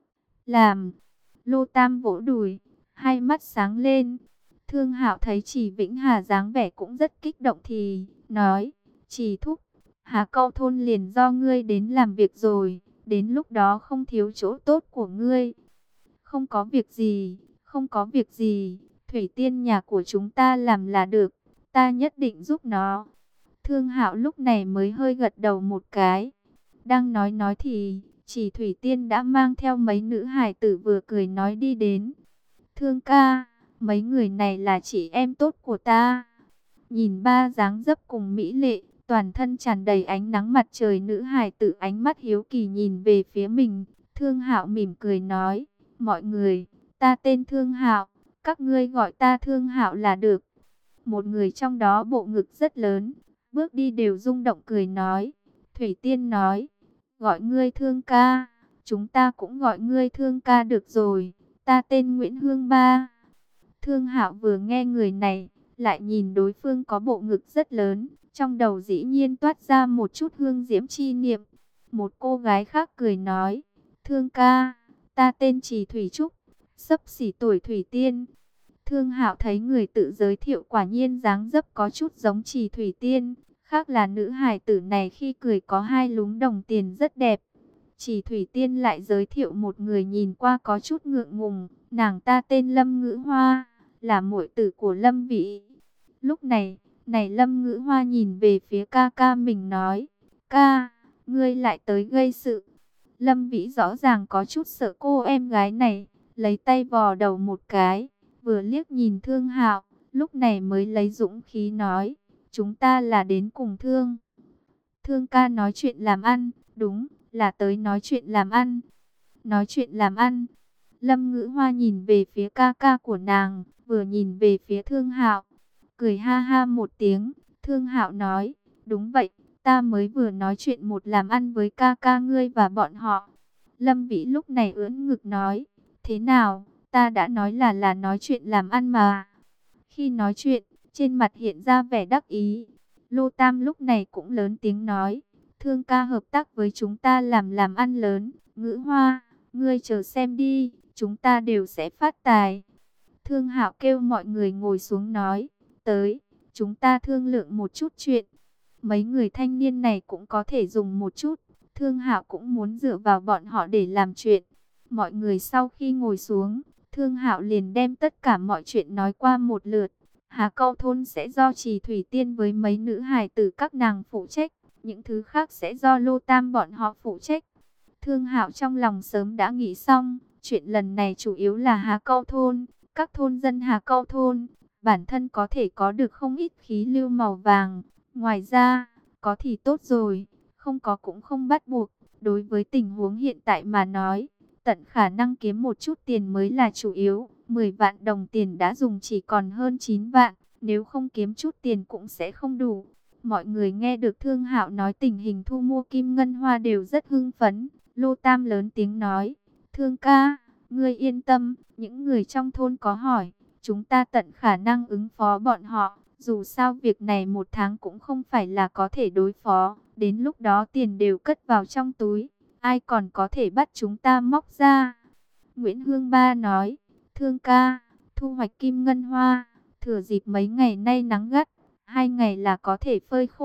Làm, Lô Tam vỗ đùi, hai mắt sáng lên. Thương Hạo thấy Chỉ Vĩnh Hà dáng vẻ cũng rất kích động thì nói, Chỉ thúc, Hà Câu thôn liền do ngươi đến làm việc rồi, đến lúc đó không thiếu chỗ tốt của ngươi. Không có việc gì, không có việc gì, Thủy Tiên nhà của chúng ta làm là được, ta nhất định giúp nó. Thương Hạo lúc này mới hơi gật đầu một cái. Đang nói thì Chỉ Thủy Tiên đã mang theo mấy nữ hài tử vừa cười nói đi đến. Thương ca, mấy người này là chị em tốt của ta. Nhìn ba dáng dấp cùng mỹ lệ, toàn thân tràn đầy ánh nắng mặt trời nữ hài tử ánh mắt hiếu kỳ nhìn về phía mình. Thương Hạo mỉm cười nói, mọi người, ta tên Thương Hạo, các ngươi gọi ta Thương Hạo là được. Một người trong đó bộ ngực rất lớn, bước đi đều rung động cười nói. Thủy Tiên nói, gọi ngươi Thương ca, chúng ta cũng gọi ngươi Thương ca được rồi, ta tên Nguyễn Hương Ba. Thương Hạo vừa nghe người này, lại nhìn đối phương có bộ ngực rất lớn, trong đầu dĩ nhiên toát ra một chút hương diễm chi niệm. Một cô gái khác cười nói, Thương ca, ta tên Trì Thủy Trúc, xấp xỉ tuổi Thủy Tiên. Thương Hạo thấy người tự giới thiệu quả nhiên dáng dấp có chút giống Trì Thủy Tiên, khác là nữ hài tử này khi cười có hai lúm đồng tiền rất đẹp. Trì Thủy Tiên lại giới thiệu một người nhìn qua có chút ngượng ngùng, nàng ta tên Lâm Ngữ Hoa, là muội tử của Lâm Vĩ. Lúc này, Lâm Ngữ Hoa nhìn về phía ca ca mình nói, ca, ngươi lại tới gây sự. Lâm Vĩ rõ ràng có chút sợ cô em gái này, lấy tay vò đầu một cái, vừa liếc nhìn Thương Hạo, lúc này mới lấy dũng khí nói, chúng ta là đến cùng Thương. Thương ca nói chuyện làm ăn, đúng, là tới nói chuyện làm ăn. Nói chuyện làm ăn. Lâm Ngữ Hoa nhìn về phía ca ca của nàng, vừa nhìn về phía Thương Hạo, cười ha ha một tiếng. Thương Hạo nói, đúng vậy, ta mới vừa nói chuyện một làm ăn với ca ca ngươi và bọn họ. Lâm Vĩ lúc này ưỡn ngực nói, thế nào, ta đã nói là nói chuyện làm ăn mà. Khi nói chuyện, trên mặt hiện ra vẻ đắc ý. Lô Tam lúc này cũng lớn tiếng nói, Thương ca hợp tác với chúng ta làm ăn lớn. Ngữ Hoa, ngươi chờ xem đi, chúng ta đều sẽ phát tài. Thương Hạo kêu mọi người ngồi xuống nói, tới, chúng ta thương lượng một chút chuyện. Mấy người thanh niên này cũng có thể dùng một chút, Thương Hạo cũng muốn dựa vào bọn họ để làm chuyện. Mọi người sau khi ngồi xuống, Thương Hạo liền đem tất cả mọi chuyện nói qua một lượt. Hà Câu thôn sẽ do Trì Thủy Tiên với mấy nữ hài tử các nàng phụ trách, những thứ khác sẽ do Lô Tam bọn họ phụ trách. Thương Hạo trong lòng sớm đã nghĩ xong, chuyện lần này chủ yếu là Hà Câu thôn, các thôn dân Hà Câu thôn, bản thân có thể có được không ít khí lưu màu vàng. Ngoài ra, có thì tốt rồi, không có cũng không bắt buộc. Đối với tình huống hiện tại mà nói, tận khả năng kiếm một chút tiền mới là chủ yếu. 10 vạn đồng tiền đã dùng chỉ còn hơn 9 vạn, nếu không kiếm chút tiền cũng sẽ không đủ. Mọi người nghe được Thương Hạo nói tình hình thu mua kim ngân hoa đều rất hưng phấn. Lô Tam lớn tiếng nói, Thương ca, ngươi yên tâm, những người trong thôn có hỏi, chúng ta tận khả năng ứng phó bọn họ. Dù sao việc này một tháng cũng không phải là có thể đối phó, đến lúc đó tiền đều cất vào trong túi, ai còn có thể bắt chúng ta móc ra. Nguyễn Hương Ba nói, Thương ca, thu hoạch kim ngân hoa, thừa dịp mấy ngày nay nắng gắt, 2 ngày là có thể phơi khô,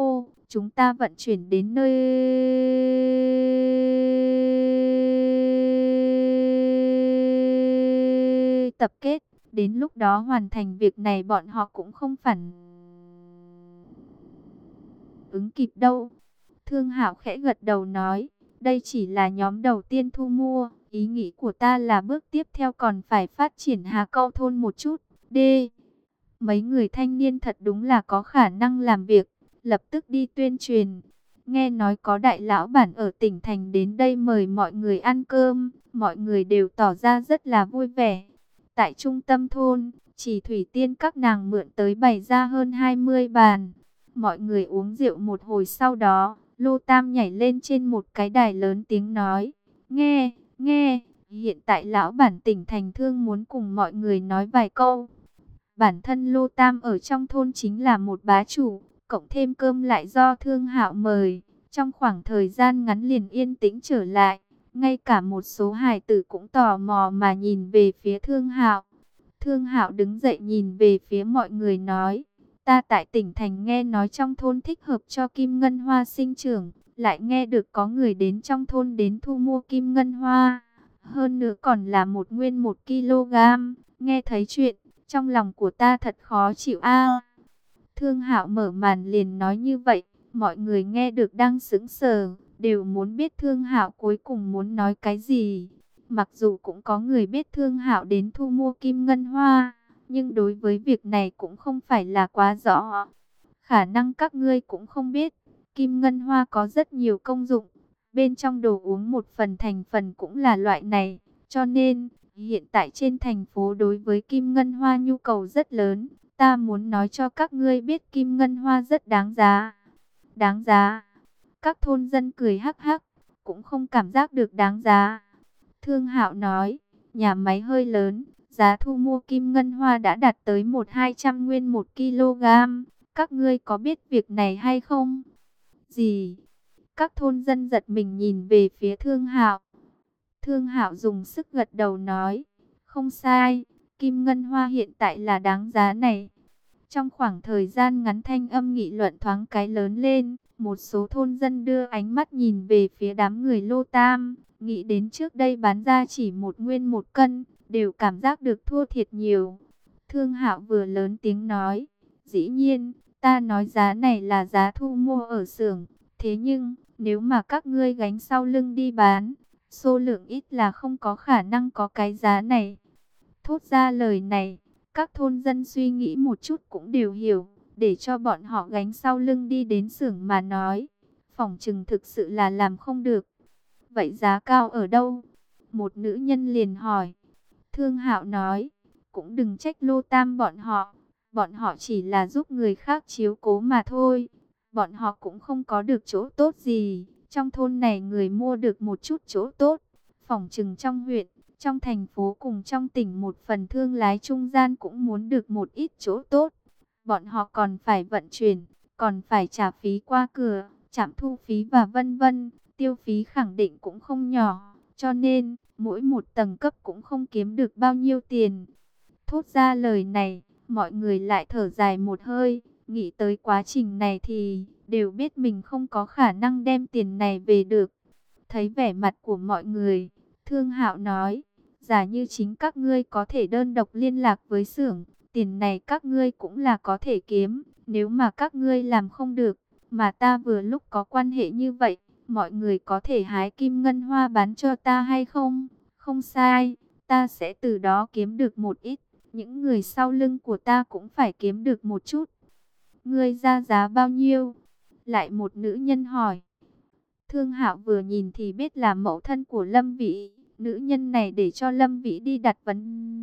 chúng ta vận chuyển đến nơi tập kết. Đến lúc đó hoàn thành việc này bọn họ cũng không phản ứng kịp đâu. Thương Hạo khẽ gật đầu nói, đây chỉ là nhóm đầu tiên thu mua. Ý nghĩ của ta là bước tiếp theo còn phải phát triển Hà Câu thôn một chút. D. Mấy người thanh niên thật đúng là có khả năng làm việc. Lập tức đi tuyên truyền. Nghe nói có đại lão bản ở tỉnh thành đến đây mời mọi người ăn cơm. Mọi người đều tỏ ra rất là vui vẻ. Tại trung tâm thôn, chỉ thủy tiên các nàng mượn tới bày ra hơn 20 bàn. Mọi người uống rượu một hồi sau đó, Lô Tam nhảy lên trên một cái đài lớn tiếng nói. Nghe, hiện tại lão bản tỉnh thành thương muốn cùng mọi người nói vài câu. Bản thân Lô Tam ở trong thôn chính là một bá chủ, cộng thêm cơm lại do Thương Hạo mời. Trong khoảng thời gian ngắn liền yên tĩnh trở lại, ngay cả một số hài tử cũng tò mò mà nhìn về phía Thương Hạo. Thương Hạo đứng dậy nhìn về phía mọi người nói, ta tại tỉnh thành nghe nói trong thôn thích hợp cho kim ngân hoa sinh trưởng, lại nghe được có người đến trong thôn đến thu mua kim ngân hoa. Hơn nữa còn là một nguyên 1 kg, nghe thấy chuyện, trong lòng của ta thật khó chịu a. Thương Hạo mở màn liền nói như vậy, mọi người nghe được đang sững sờ, đều muốn biết Thương Hạo cuối cùng muốn nói cái gì. Mặc dù cũng có người biết Thương Hạo đến thu mua kim ngân hoa, nhưng đối với việc này cũng không phải là quá rõ. Khả năng các ngươi cũng không biết, kim ngân hoa có rất nhiều công dụng. Bên trong đồ uống một phần thành phần cũng là loại này, cho nên hiện tại trên thành phố đối với kim ngân hoa nhu cầu rất lớn. Ta muốn nói cho các ngươi biết kim ngân hoa rất đáng giá. Đáng giá. Các thôn dân cười hắc hắc, cũng không cảm giác được đáng giá. Thương Hạo nói, nhà máy hơi lớn, giá thu mua kim ngân hoa đã đạt tới 1-200 nguyên 1 kg. Các ngươi có biết việc này hay không? Gì? Các thôn dân giật mình nhìn về phía Thương Hạo. Thương Hạo dùng sức gật đầu nói, không sai, kim ngân hoa hiện tại là đáng giá này. Trong khoảng thời gian ngắn thanh âm nghị luận thoáng cái lớn lên, một số thôn dân đưa ánh mắt nhìn về phía đám người Lô Tam, nghĩ đến trước đây bán ra chỉ 1 nguyên 1 cân, đều cảm giác được thua thiệt nhiều. Thương Hạo vừa lớn tiếng nói, dĩ nhiên, ta nói giá này là giá thu mua ở xưởng, thế nhưng, nếu mà các ngươi gánh sau lưng đi bán, số lượng ít là không có khả năng có cái giá này. Thốt ra lời này, các thôn dân suy nghĩ một chút cũng đều hiểu, để cho bọn họ gánh sau lưng đi đến xưởng mà nói. Phỏng chừng thực sự là làm không được. Vậy giá cao ở đâu? Một nữ nhân liền hỏi. Thương Hạo nói, cũng đừng trách Lô Tam bọn họ chỉ là giúp người khác chiếu cố mà thôi. Bọn họ cũng không có được chỗ tốt gì. Trong thôn này người mua được một chút chỗ tốt. Phỏng chừng trong huyện, trong thành phố cùng trong tỉnh một phần thương lái trung gian cũng muốn được một ít chỗ tốt. Bọn họ còn phải vận chuyển, còn phải trả phí qua cửa, trạm thu phí và vân vân. Tiêu phí khẳng định cũng không nhỏ, cho nên mỗi một tầng cấp cũng không kiếm được bao nhiêu tiền. Thốt ra lời này, mọi người lại thở dài một hơi, nghĩ tới quá trình này thì đều biết mình không có khả năng đem tiền này về được. Thấy vẻ mặt của mọi người, Thương Hạo nói, giả như chính các ngươi có thể đơn độc liên lạc với xưởng, tiền này các ngươi cũng là có thể kiếm, nếu mà các ngươi làm không được, mà ta vừa lúc có quan hệ như vậy, mọi người có thể hái kim ngân hoa bán cho ta hay không? Không sai, ta sẽ từ đó kiếm được một ít, những người sau lưng của ta cũng phải kiếm được một chút. Ngươi ra giá bao nhiêu? Lại một nữ nhân hỏi. Thương Hạo vừa nhìn thì biết là mẫu thân của Lâm Vĩ. Nữ nhân này để cho Lâm Vĩ đi đặt vấn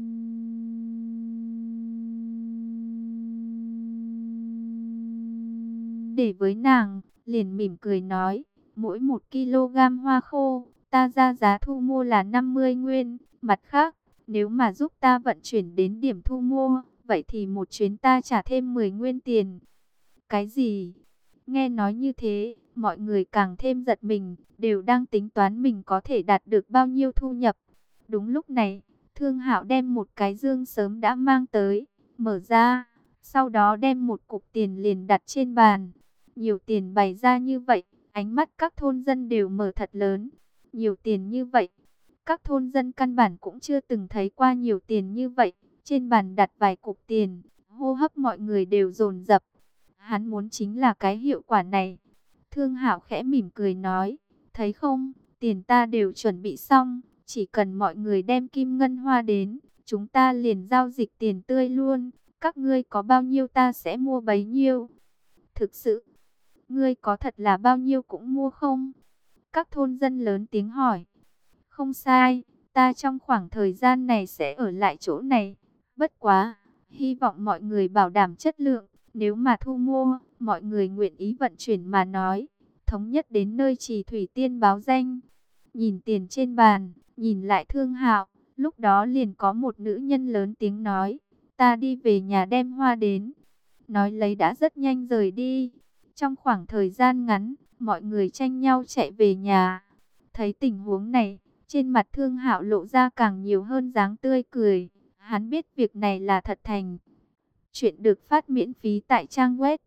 đề với nàng, liền mỉm cười nói, mỗi 1 kg hoa khô, ta ra giá thu mua là 50 nguyên, mặt khác, nếu mà giúp ta vận chuyển đến điểm thu mua, vậy thì một chuyến ta trả thêm 10 nguyên tiền. Cái gì? Nghe nói như thế, mọi người càng thêm giật mình, đều đang tính toán mình có thể đạt được bao nhiêu thu nhập. Đúng lúc này, Thương Hạo đem một cái dương sớm đã mang tới, mở ra, sau đó đem một cục tiền liền đặt trên bàn. Nhiều tiền bày ra như vậy, ánh mắt các thôn dân đều mở thật lớn. Nhiều tiền như vậy, các thôn dân căn bản cũng chưa từng thấy qua nhiều tiền như vậy. Trên bàn đặt vài cục tiền, hô hấp mọi người đều dồn dập. Hắn muốn chính là cái hiệu quả này. Thương Hạo khẽ mỉm cười nói, thấy không, tiền ta đều chuẩn bị xong, chỉ cần mọi người đem kim ngân hoa đến, chúng ta liền giao dịch tiền tươi luôn, các ngươi có bao nhiêu ta sẽ mua bấy nhiêu. Thực sự, ngươi có thật là bao nhiêu cũng mua không? Các thôn dân lớn tiếng hỏi. Không sai, ta trong khoảng thời gian này sẽ ở lại chỗ này. Bất quá, hy vọng mọi người bảo đảm chất lượng. Nếu mà thu mua, mọi người nguyện ý vận chuyển mà nói. Thống nhất đến nơi Trì Thủy Tiên báo danh. Nhìn tiền trên bàn, nhìn lại Thương Hạo. Lúc đó liền có một nữ nhân lớn tiếng nói. Ta đi về nhà đem hoa đến. Nói lấy đã rất nhanh rời đi. Trong khoảng thời gian ngắn, mọi người tranh nhau chạy về nhà. Thấy tình huống này, trên mặt Thương Hạo lộ ra càng nhiều hơn dáng tươi cười. Hắn biết việc này là thật thành. Chuyện được phát miễn phí tại trang web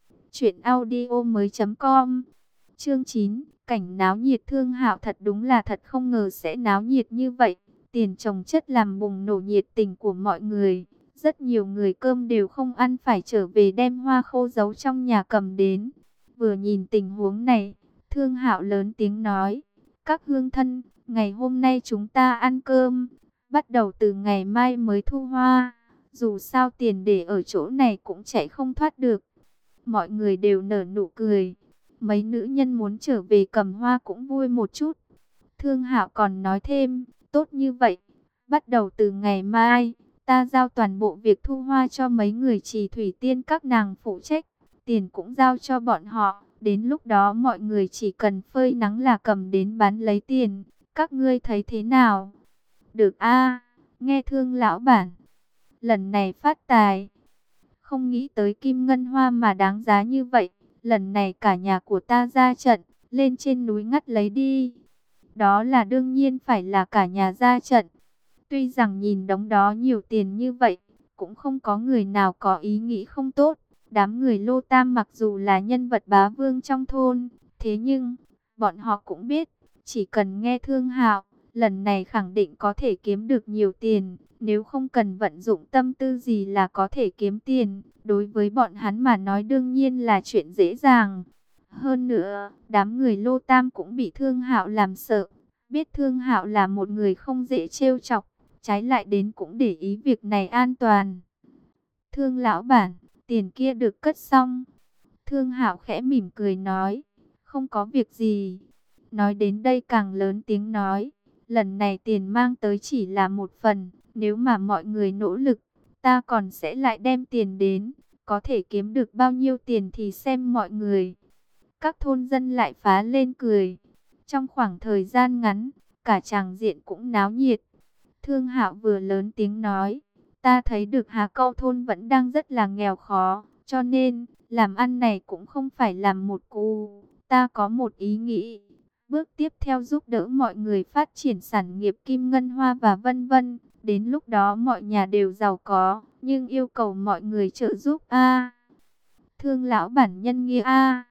truyệnaudiomoi.com. Chương 9, cảnh náo nhiệt. Thương Hạo thật đúng là thật không ngờ sẽ náo nhiệt như vậy. Tiền chồng chất làm bùng nổ nhiệt tình của mọi người. Rất nhiều người cơm đều không ăn phải trở về đem hoa khô giấu trong nhà cầm đến. Vừa nhìn tình huống này, Thương Hạo lớn tiếng nói, các hương thân, ngày hôm nay chúng ta ăn cơm, bắt đầu từ ngày mai mới thu hoa. Dù sao tiền để ở chỗ này cũng chạy không thoát được. Mọi người đều nở nụ cười. Mấy nữ nhân muốn trở về cầm hoa cũng vui một chút. Thương Hạo còn nói thêm, tốt như vậy, bắt đầu từ ngày mai, ta giao toàn bộ việc thu hoa cho mấy người Trì Thủy Tiên các nàng phụ trách. Tiền cũng giao cho bọn họ. Đến lúc đó mọi người chỉ cần phơi nắng là cầm đến bán lấy tiền. Các ngươi thấy thế nào? Được a, nghe Thương lão bản. Lần này phát tài. Không nghĩ tới kim ngân hoa mà đáng giá như vậy. Lần này cả nhà của ta ra trận, lên trên núi ngắt lấy đi. Đó là đương nhiên phải là cả nhà ra trận. Tuy rằng nhìn đống đó nhiều tiền như vậy, cũng không có người nào có ý nghĩ không tốt. Đám người Lô Tam mặc dù là nhân vật bá vương trong thôn, thế nhưng bọn họ cũng biết, chỉ cần nghe Thương Hạo, lần này khẳng định có thể kiếm được nhiều tiền. Nếu không cần vận dụng tâm tư gì là có thể kiếm tiền, đối với bọn hắn mà nói đương nhiên là chuyện dễ dàng. Hơn nữa, đám người Lô Tam cũng bị Thương Hạo làm sợ, biết Thương Hạo là một người không dễ trêu chọc, trái lại đến cũng để ý việc này an toàn. Thương lão bản, tiền kia được cất xong. Thương Hạo khẽ mỉm cười nói, không có việc gì. Nói đến đây càng lớn tiếng nói, lần này tiền mang tới chỉ là một phần, nếu mà mọi người nỗ lực, ta còn sẽ lại đem tiền đến, có thể kiếm được bao nhiêu tiền thì xem mọi người. Các thôn dân lại phá lên cười. Trong khoảng thời gian ngắn, cả tràng diện cũng náo nhiệt. Thương Hạo vừa lớn tiếng nói, ta thấy được Hà Câu thôn vẫn đang rất là nghèo khó, cho nên làm ăn này cũng không phải làm một cú. Ta có một ý nghĩ, bước tiếp theo giúp đỡ mọi người phát triển sản nghiệp kim ngân hoa và vân vân. Đến lúc đó mọi nhà đều giàu có, nhưng yêu cầu mọi người trợ giúp a. Thương lão bản nhân nghĩa a.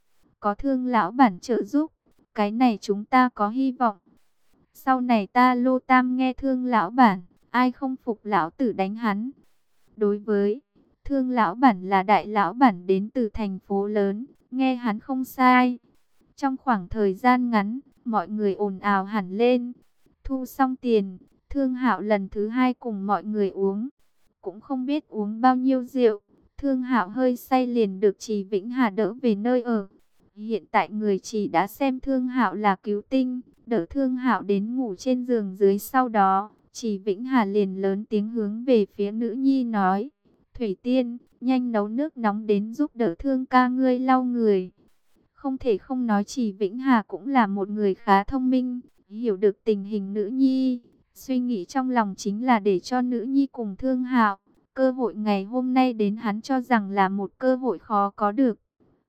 Có Thương lão bản trợ giúp, cái này chúng ta có hy vọng. Sau này ta Lô Tam nghe Thương lão bản, ai không phục lão tử đánh hắn. Đối với Thương lão bản là đại lão bản đến từ thành phố lớn, nghe hắn không sai. Trong khoảng thời gian ngắn, mọi người ồn ào hẳn lên. Thu xong tiền, Thương Hạo lần thứ hai cùng mọi người uống. Cũng không biết uống bao nhiêu rượu, Thương Hạo hơi say liền được Trì Vĩnh Hà đỡ về nơi ở. Hiện tại người Trì đã xem Thương Hạo là cứu tinh, đỡ Thương Hạo đến ngủ trên giường dưới. Sau đó, Trì Vĩnh Hà liền lớn tiếng hướng về phía nữ nhi nói, Thủy Tiên, nhanh nấu nước nóng đến giúp đỡ Thương ca ngươi lau người. Không thể không nói Trì Vĩnh Hà cũng là một người khá thông minh, hiểu được tình hình nữ nhi. Suy nghĩ trong lòng chính là để cho nữ nhi cùng Thương Hạo. Cơ hội ngày hôm nay đến hắn cho rằng là một cơ hội khó có được.